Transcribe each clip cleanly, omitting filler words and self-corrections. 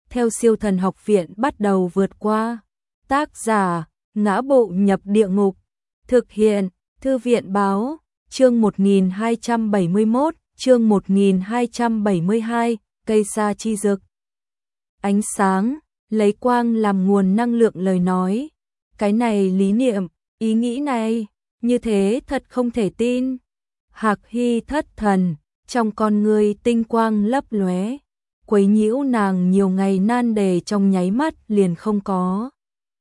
theo Siêu Thần Học Viện bắt đầu vượt qua. Tác giả: Ngã Bộ Nhập Địa Ngục. Thực hiện: Thư viện báo. Chương 1271, chương 1272, cây sa chi dực. Ánh sáng, lấy quang làm nguồn năng lượng lời nói. Cái này lý niệm, ý nghĩ này, như thế thật không thể tin. Hạc Hy thất thần, trong con người tinh quang lấp lóe, quấy nhiễu nàng nhiều ngày nan đề trong nháy mắt liền không có.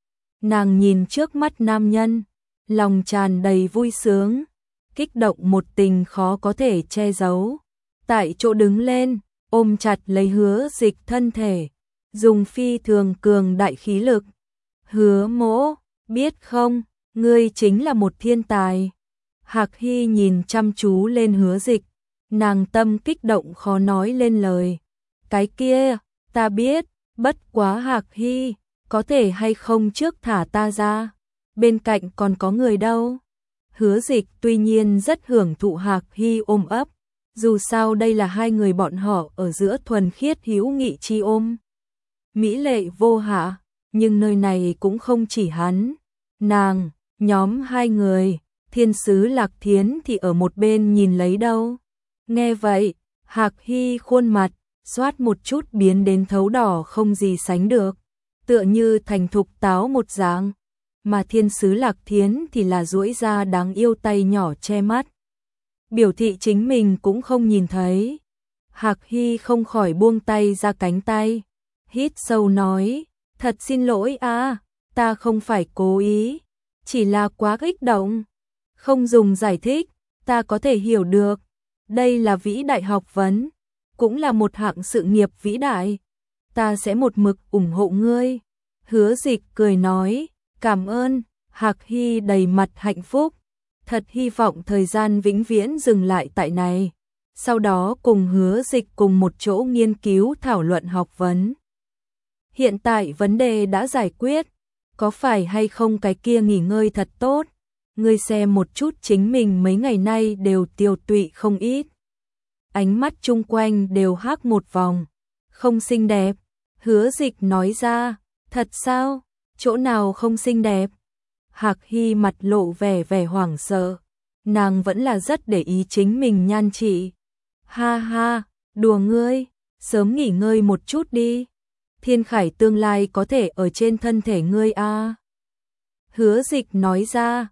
Nàng nhìn trước mắt nam nhân, lòng tràn đầy vui sướng, kích động một tình khó có thể che giấu. Tại chỗ đứng lên, ôm chặt lấy Hứa Dịch thân thể, dùng phi thường cường đại khí lực. Hứa Mỗ, biết không, ngươi chính là một thiên tài. Hạc Hy nhìn chăm chú lên Hứa Dịch, nàng tâm kích động khó nói lên lời. Cái kia, ta biết, bất quá Hạc Hy, có thể hay không trước thả ta ra, bên cạnh còn có người đâu. Hứa Dịch tuy nhiên rất hưởng thụ Hạc Hy ôm ấp, dù sao đây là hai người bọn họ ở giữa thuần khiết hữu nghị chi ôm. Mỹ lệ vô hạ, nhưng nơi này cũng không chỉ hắn, nàng, nhóm hai người, thiên sứ Lạc Thiến thì ở một bên nhìn lấy đâu. Nghe vậy, Hạc Hy khuôn mặt, xoát một chút biến đến thấu đỏ không gì sánh được, tựa như thành thục táo một dạng, mà thiên sứ Lạc Thiến thì là duỗi ra đáng yêu tay nhỏ che mắt, biểu thị chính mình cũng không nhìn thấy. Hạc Hy không khỏi buông tay ra cánh tay, hít sâu nói, thật xin lỗi a, ta không phải cố ý, chỉ là quá kích động, không dùng giải thích, ta có thể hiểu được, đây là vĩ đại học vấn, cũng là một hạng sự nghiệp vĩ đại, ta sẽ một mực ủng hộ ngươi. Hứa Dịch cười nói, cảm ơn. Hạc Hy đầy mặt hạnh phúc, thật hy vọng thời gian vĩnh viễn dừng lại tại này, sau đó cùng Hứa Dịch cùng một chỗ nghiên cứu thảo luận học vấn. Hiện tại vấn đề đã giải quyết, có phải hay không cái kia nghỉ ngơi thật tốt, ngươi xem một chút chính mình mấy ngày nay đều tiều tụy không ít. Ánh mắt chung quanh đều hắc một vòng, không xinh đẹp. Hứa Dịch nói ra, thật sao, chỗ nào không xinh đẹp? Hạc Hy mặt lộ vẻ hoảng sợ, nàng vẫn là rất để ý chính mình nhan trị. Ha ha, đùa ngươi, sớm nghỉ ngơi một chút đi. Thiên Khải tương lai có thể ở trên thân thể ngươi a. Hứa Dịch nói ra,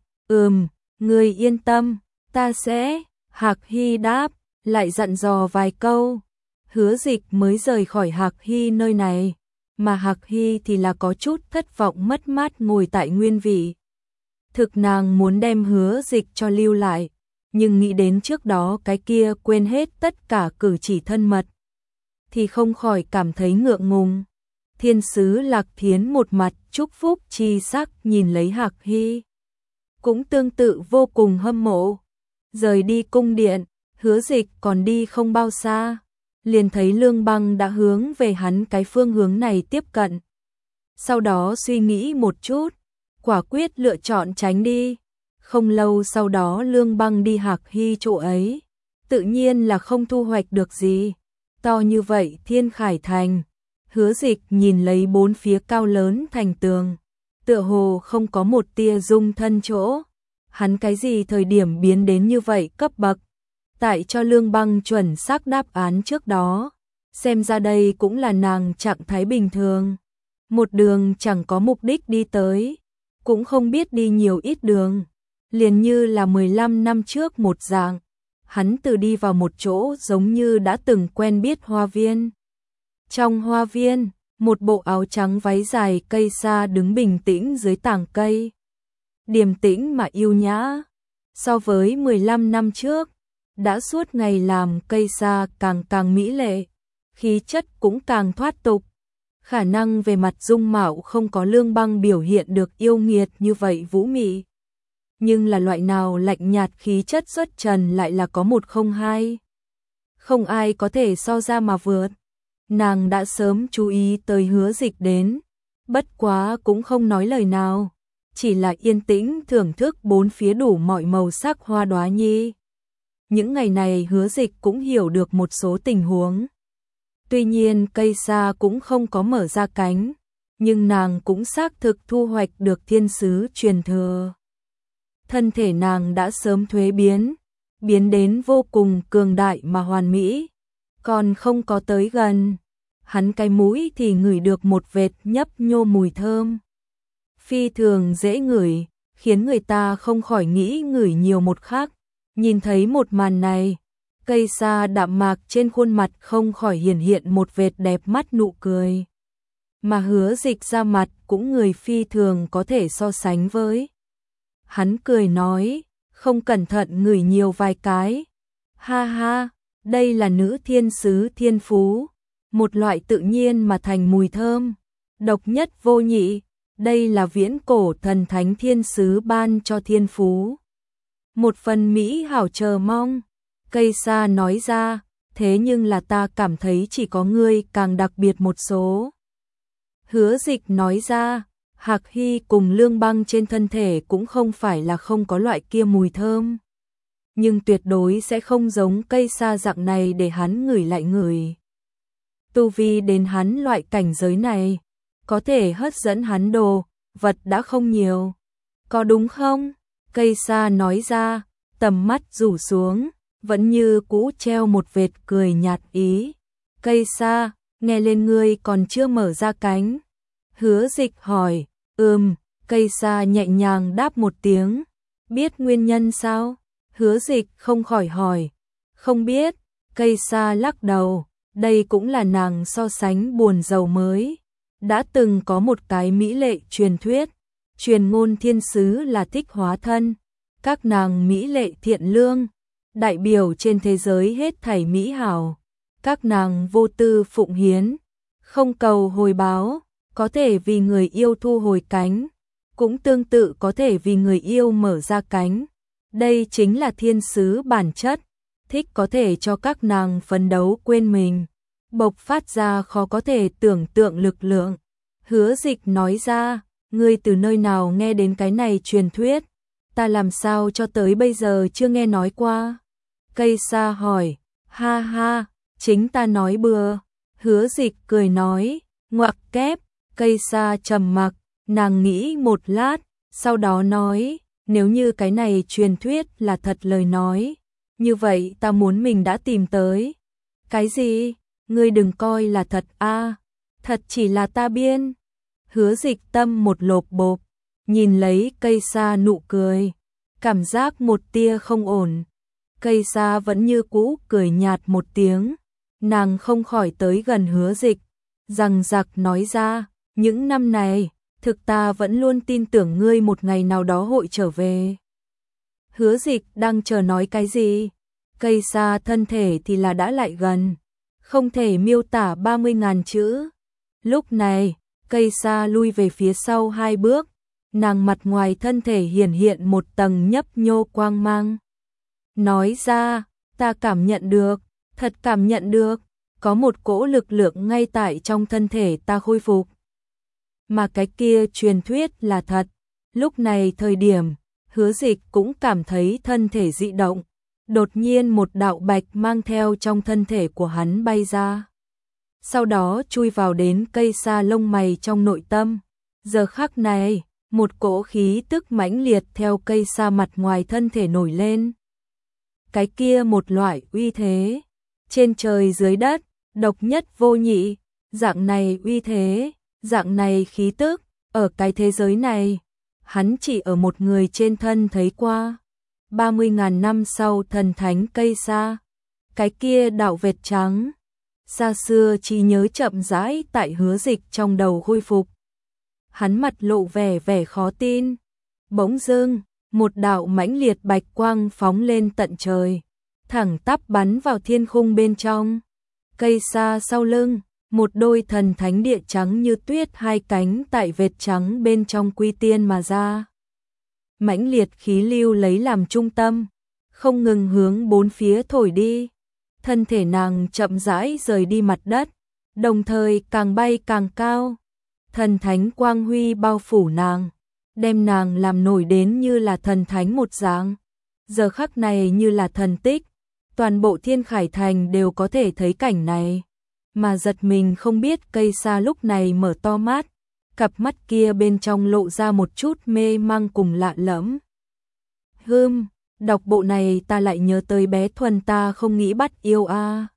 ngươi yên tâm, ta sẽ. Hạc Hy đáp, lại dặn dò vài câu. Hứa Dịch mới rời khỏi Hạc Hy nơi này, mà Hạc Hy thì là có chút thất vọng mất mát ngồi tại nguyên vị. Thực nàng muốn đem Hứa Dịch cho lưu lại, nhưng nghĩ đến trước đó cái kia quên hết tất cả cử chỉ thân mật, thì không khỏi cảm thấy ngượng ngùng. Thiên sứ Lạc Thiến một mặt chúc phúc chi sắc nhìn lấy Hạc Hy, cũng tương tự vô cùng hâm mộ. Rời đi cung điện, Hứa Dịch còn đi không bao xa, liền thấy Lương Băng đã hướng về hắn cái phương hướng này tiếp cận. Sau đó suy nghĩ một chút, quả quyết lựa chọn tránh đi. Không lâu sau đó Lương Băng đi Hạc Hy chỗ ấy, tự nhiên là không thu hoạch được gì. To như vậy Thiên Khải thành, Hứa Dịch nhìn lấy bốn phía cao lớn thành tường, tựa hồ không có một tia dung thân chỗ. Hắn cái gì thời điểm biến đến như vậy cấp bậc? Tại cho Lương Băng chuẩn xác đáp án trước đó, xem ra đây cũng là nàng trạng thái bình thường. Một đường chẳng có mục đích đi tới, cũng không biết đi nhiều ít đường, liền như là 15 năm trước một dạng. Hắn từ đi vào một chỗ giống như đã từng quen biết hoa viên. Trong hoa viên, một bộ áo trắng váy dài cây sa đứng bình tĩnh dưới tảng cây. Điềm tĩnh mà yêu nhã, so với 15 năm trước, đã suốt ngày làm cây sa càng mỹ lệ, khí chất cũng càng thoát tục. Khả năng về mặt dung mạo không có Lương Băng biểu hiện được yêu nghiệt như vậy vũ mị, nhưng là loại nào lạnh nhạt khí chất xuất trần lại là có một không hai. Không ai có thể so ra mà vượt. Nàng đã sớm chú ý tới Hứa Dịch đến, bất quá cũng không nói lời nào, chỉ là yên tĩnh thưởng thức bốn phía đủ mọi màu sắc hoa đóa nhi. Những ngày này Hứa Dịch cũng hiểu được một số tình huống. Tuy nhiên cây sa cũng không có mở ra cánh, nhưng nàng cũng xác thực thu hoạch được thiên sứ truyền thừa. Thân thể nàng đã sớm thuế biến, biến đến vô cùng cường đại mà hoàn mỹ, còn không có tới gần. Hắn cái mũi thì ngửi được một vệt nhấp nhô mùi thơm. Phi thường dễ ngửi, khiến người ta không khỏi nghĩ ngửi nhiều một khắc. Nhìn thấy một màn này, cây sa đạm mạc trên khuôn mặt không khỏi hiển hiện một vệt đẹp mắt nụ cười. Mà Hứa Dịch ra mặt cũng người phi thường có thể so sánh với. Hắn cười nói, không cẩn thận ngửi nhiều vài cái. Ha ha, đây là nữ thiên sứ thiên phú, một loại tự nhiên mà thành mùi thơm, độc nhất vô nhị, đây là viễn cổ thần thánh thiên sứ ban cho thiên phú. Một phần mỹ hảo chờ mong, cây sa nói ra, thế nhưng là ta cảm thấy chỉ có ngươi càng đặc biệt một số. Hứa Dịch nói ra, Hạc Hy cùng Lương Băng trên thân thể cũng không phải là không có loại kia mùi thơm, nhưng tuyệt đối sẽ không giống cây sa dạng này để hắn ngửi lại ngửi. Tu vi đến hắn loại cảnh giới này, có thể hấp dẫn hắn đồ vật đã không nhiều. Có đúng không? Cây sa nói ra, tầm mắt rủ xuống, vẫn như cũ treo một vệt cười nhạt ý. Cây sa, nghe lên ngươi còn chưa mở ra cánh. Hứa Dịch hỏi, cây sa nhẹ nhàng đáp một tiếng. Biết nguyên nhân sao? Hứa Dịch không khỏi hỏi. Không biết, cây sa lắc đầu, đây cũng là nàng so sánh buồn rầu mới. Đã từng có một cái mỹ lệ truyền thuyết, truyền ngôn thiên sứ là thích hóa thân. Các nàng mỹ lệ thiện lương, đại biểu trên thế giới hết thảy mỹ hảo. Các nàng vô tư phụng hiến, không cầu hồi báo, có thể vì người yêu thu hồi cánh, cũng tương tự có thể vì người yêu mở ra cánh. Đây chính là thiên sứ bản chất, thích có thể cho các nàng phấn đấu quên mình, bộc phát ra khó có thể tưởng tượng lực lượng. Hứa Dịch nói ra, ngươi từ nơi nào nghe đến cái này truyền thuyết, ta làm sao cho tới bây giờ chưa nghe nói qua. Cây sa hỏi, ha ha, chính ta nói bừa. Hứa Dịch cười nói, ngoặc kép. Cây sa trầm mặc, nàng nghĩ một lát, sau đó nói, nếu như cái này truyền thuyết là thật lời nói, như vậy ta muốn mình đã tìm tới. Cái gì? Ngươi đừng coi là thật a, thật chỉ là ta biên. Hứa Dịch tâm một lộp bộp, nhìn lấy cây sa nụ cười, cảm giác một tia không ổn. Cây sa vẫn như cũ cười nhạt một tiếng, nàng không khỏi tới gần Hứa Dịch, rằng giặc nói ra, những năm này, thực ta vẫn luôn tin tưởng ngươi một ngày nào đó hội trở về. Hứa Dịch đang chờ nói cái gì? Cây sa thân thể thì là đã lại gần, không thể miêu tả 30.000 chữ. Lúc này, cây sa lui về phía sau 2 bước, nàng mặt ngoài thân thể hiển hiện một tầng nhấp nhô quang mang. Nói ra, ta cảm nhận được, thật cảm nhận được, có một cỗ lực lượng ngay tại trong thân thể ta khôi phục. Mà cái kia truyền thuyết là thật. Lúc này thời điểm, Hứa Dịch cũng cảm thấy thân thể dị động. Đột nhiên một đạo bạch mang theo trong thân thể của hắn bay ra. Sau đó chui vào đến cây sa lông mày trong nội tâm. Giờ khắc này, một cỗ khí tức mãnh liệt theo cây sa mặt ngoài thân thể nổi lên. Cái kia một loại uy thế, trên trời dưới đất, độc nhất vô nhị, dạng này uy thế, dạng này khí tức, ở cái thế giới này, hắn chỉ ở một người trên thân thấy qua. 30.000 năm sau thần thánh cây sa, cái kia đạo vệt trắng, xa xưa trí nhớ chậm rãi tại Hứa Dịch trong đầu khôi phục. Hắn mặt lộ vẻ khó tin. Bỗng dưng, một đạo mãnh liệt bạch quang phóng lên tận trời, thẳng tắp bắn vào thiên khung bên trong. Cây sa sau lưng, một đôi thần thánh địa trắng như tuyết hai cánh tại vệt trắng bên trong quy tiên mà ra. Mãnh liệt khí lưu lấy làm trung tâm, không ngừng hướng bốn phía thổi đi. Thân thể nàng chậm rãi rời đi mặt đất, đồng thời càng bay càng cao. Thần thánh quang huy bao phủ nàng, đem nàng làm nổi đến như là thần thánh một dạng. Giờ khắc này như là thần tích, toàn bộ Thiên Khải Thành đều có thể thấy cảnh này. mà giật mình không biết cây sa lúc này mở to mắt, cặp mắt kia bên trong lộ ra một chút mê mang cùng lạ lẫm. Đọc bộ này ta lại nhớ tới bé Thuần ta không nghĩ bắt yêu a.